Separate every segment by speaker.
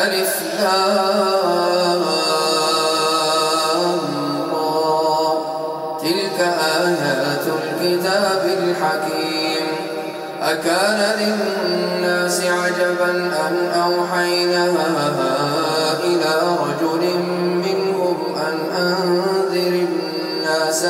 Speaker 1: ألف لام را. تلك آيات الكتاب الحكيم. أكان للناس عجبا أن أوحينا إلى رجل منهم أن أنذر الناس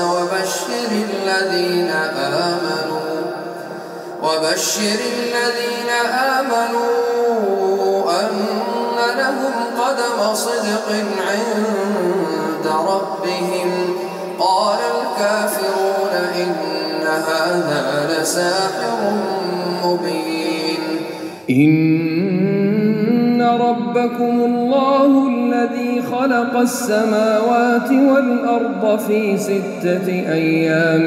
Speaker 1: وبشر الذين آمنوا أن لهم قدم صدق عند ربهم. قال الكافرون إن هذا لساحر مبين.
Speaker 2: إن ربكم الله الذي خلق السماوات والأرض في 6 أيام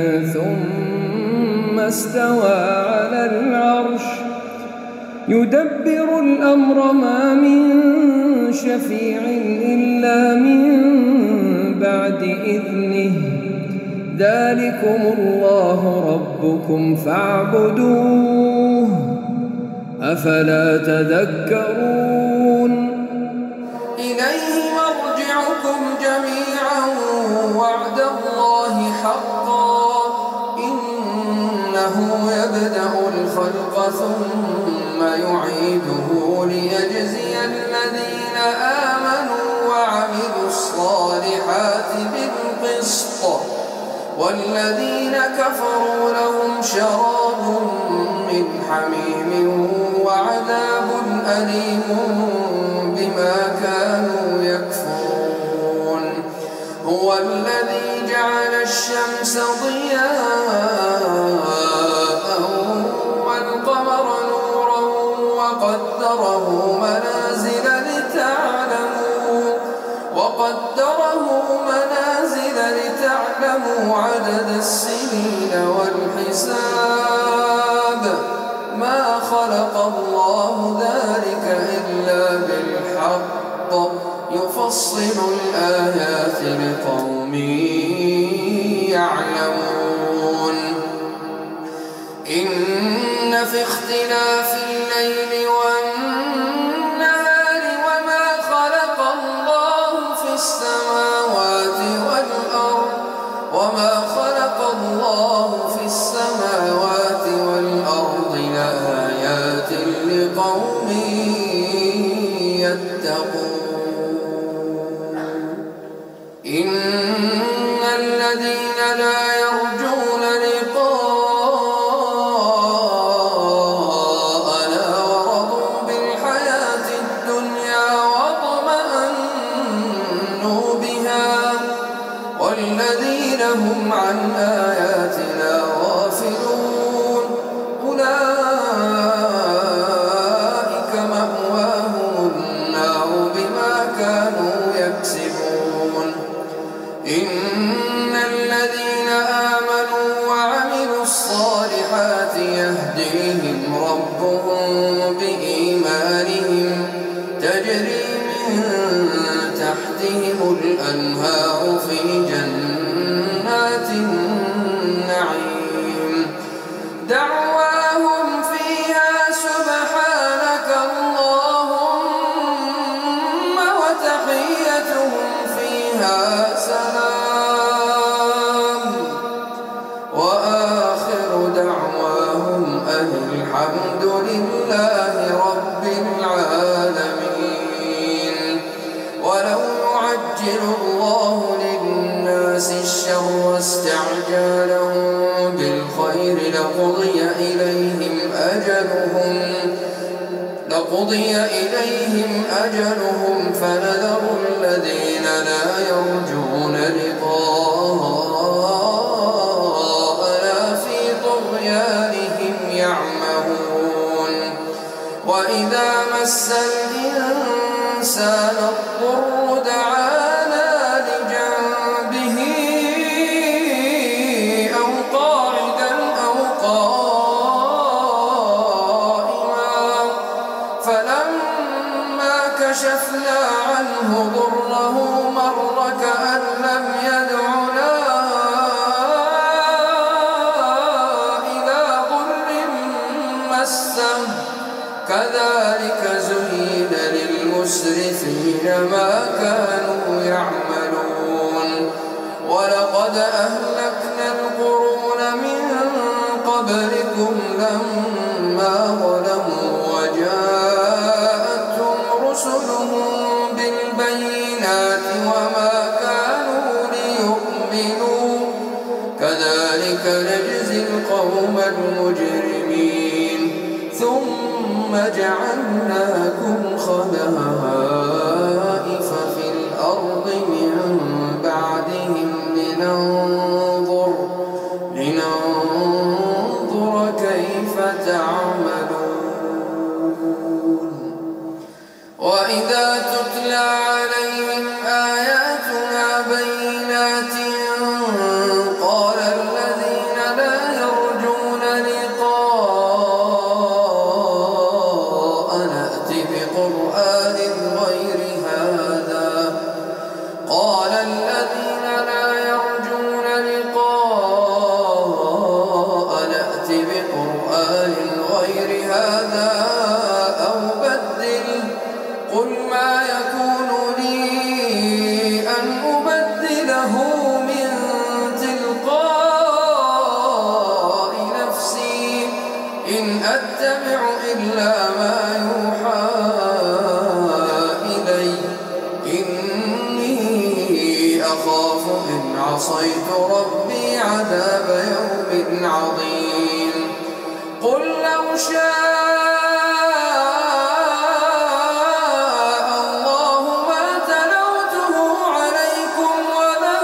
Speaker 2: ثم استوى على العرش يدبر الأمر ما من شفيع إلا من بعد إذنه. ذلكم الله ربكم فاعبدوه أفلا تذكرون.
Speaker 1: إليه مرجعكم جميعا وعد الله حقا إنه يبدأ الخلق ثم يعيده ليجزي الذين آمنوا وعملوا الصالحات بالقسط والذين كفروا لهم شراب من حميم وعذاب أليم بما كانوا يكفرون. هو الذي جعل الشمس ضياء والقمر نورا وقدره منازل لتعلموا عدد السنين والحساب. ما خلق الله ذلك إلا بالحق يفصل الآيات لقوم يعلمون. إن في اختلاف الليل والنهار وما خلق الله في السماوات والأرض لآيات لقوم يتقون. إن الذين لا يرجون لقاءنا ورضوا بالحياة الدنيا واطمأنوا بها والذين هم عن آياتنا غافلون أولئك مأواهم النار بما كانوا يكسبون. إن الذين آمنوا وعملوا الصالحات يهديهم ربهم بإيمانهم تجري من تحتهم الأنهار في جنات النعيم. دعواهم فيها سبحانك اللهم وتحيتهم فيها سلام وآخر دعواهم أن الحمد لله رب العالمين. ولو يعجل الله للناس الشر استعجالهم بالخير لقضي إليهم أجلهم فنذر الذين لا يرجون لقاءنا في طغيانهم يعمهون. وإذا مس الإنسان الضر دعانا لجنبه أو قاعدا أو قائما فلما كشفنا عنه ضره مر كأن لم يدعنا إلى ضر مسه. كذلك زين للمجرمين المسرفين ما كانوا يعملون. ولقد أهلكنا القرون من قبلكم لما ظلموا وجاءتهم رسلهم بالبينات وما كانوا ليؤمنوا كذلك نجزي القوم المجرمين. ثم جعلناكم خلائف في الأرض من بعدهم لننظر كيف تعملون. وإذا تتلى عليهم آياتنا بينات قال الذين لا يرجون لقاءنا ائت بقرآن غير هذا أو بدله قل ما يكون لي أن أبدله من تلقاء نفسي إن أتبع إلا ما يوحى إلي إني أخاف إن عصيت ربي عذاب يوم عظيم. قل لو شاء الله ما تلوته عليكم ولا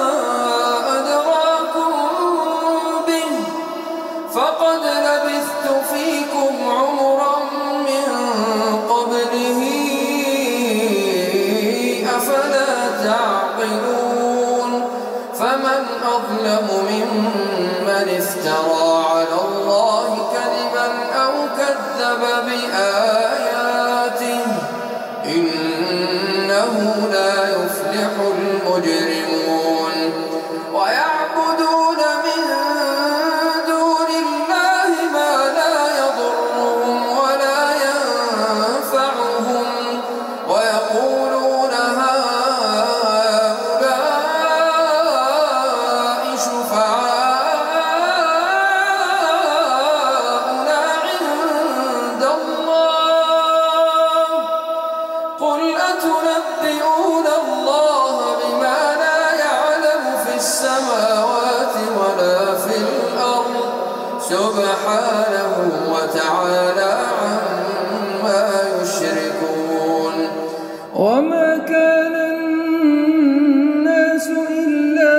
Speaker 1: أدراكم به فقد لبثت فيكم عمرا من قبله أفلا تعقلون. فمن أظلم ممن افترى على الله كذبا أو كذب بآياته إنه لا يفلح المجرمون. ويعبدون من دون الله ما لا يضرهم ولا ينفعهم ويقولون هؤلاء شفعاؤنا عند الله قل أتنبئون الله بما لا يعلم في السماوات ولا في الأرض سبحانه وتعالى عما يشركون.
Speaker 2: وما كان الناس إلا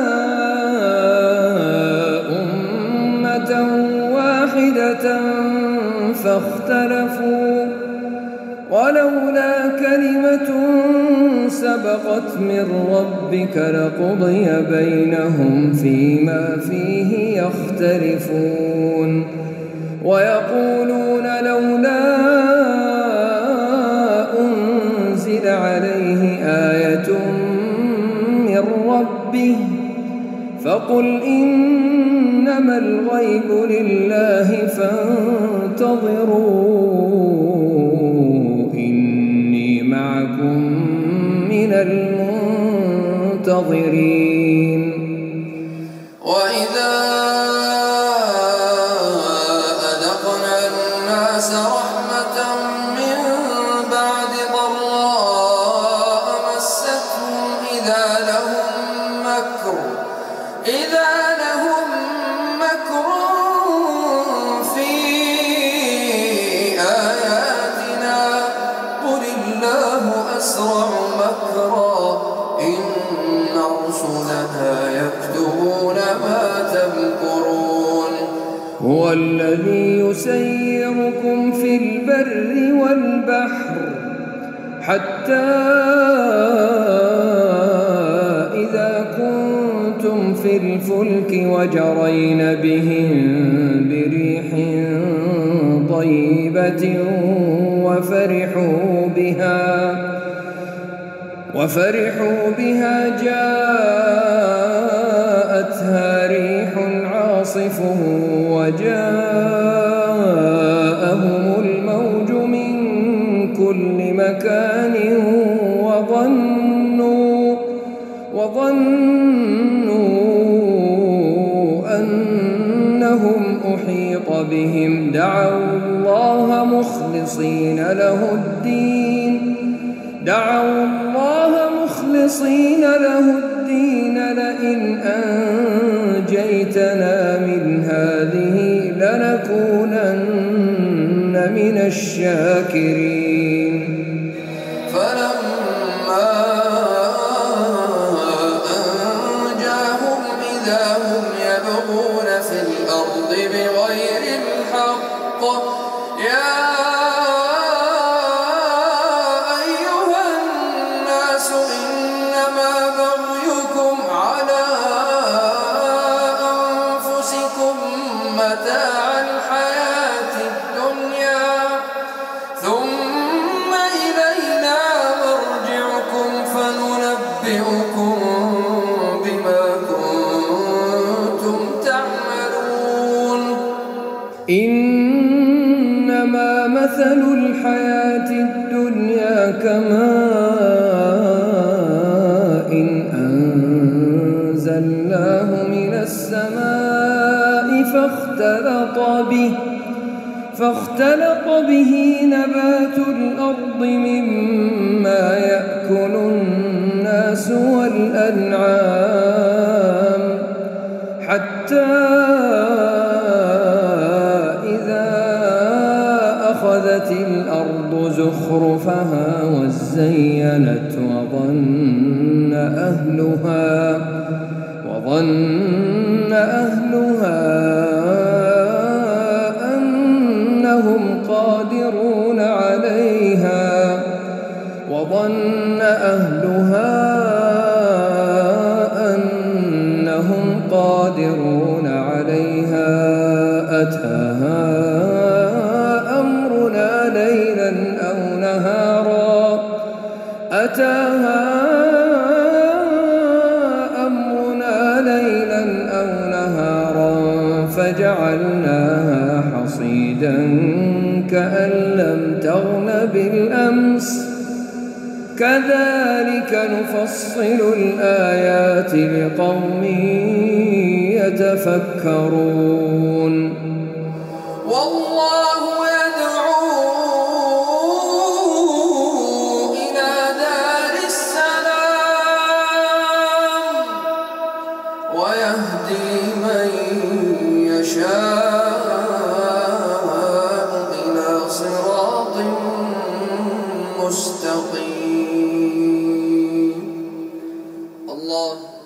Speaker 2: أمة واحدة فاختلفوا ولولا كلمة سبقت من ربك لقضي بينهم فيما فيه يختلفون. ويقولون لولا أنزل عليه آية من ربه فقل إنما الغيب لله فانتظروا إني معكم من المنتظرين.
Speaker 1: وإذا أذقنا الناس رحمة من بعد ضراء مستهم إذا لهم مكر في آياتنا قل الله أسرع مكرا إن رسلنا يكتبون ما تمكرون.
Speaker 2: هو الذي يسيركم في البر والبحر حتى إذا كنتم في الفلك وجرين بهم بريح طيبة وفرحوا بها جاءتها ريح عاصف وجاءهم الموج من كل مكان مكان وظنوا أنهم أحيط بهم دعوا الله مخلصين له الدين لئن أنجيتنا من هذه لنكونن من الشاكرين.
Speaker 1: فلما أنجاهم إذا هم يبغون في الأرض بغير الحق يا أيها الناس إنما بغيكم على أنفسكم متاع الحياة الدنيا ثم إلينا مرجعكم فننبئكم بما كنتم تعملون.
Speaker 2: إنما مثل الحياة الدنيا كماء أنزلناه من السماء فاختلط به نبات الأرض مما يأكل الناس والأنعام حتى إذا أخذت الأرض زخرفها وزينت وظن أهلها أنهم قادرون عليها أتاها أمرنا ليلا أو نهارا فجعلناها حصيدا كأن لم تغن بالأمس كذلك نفصل الآيات لقوم يتفكرون.
Speaker 1: والله يدعو إلى دار السلام ويهدي من يشاء إلى صراط مستقيم. الله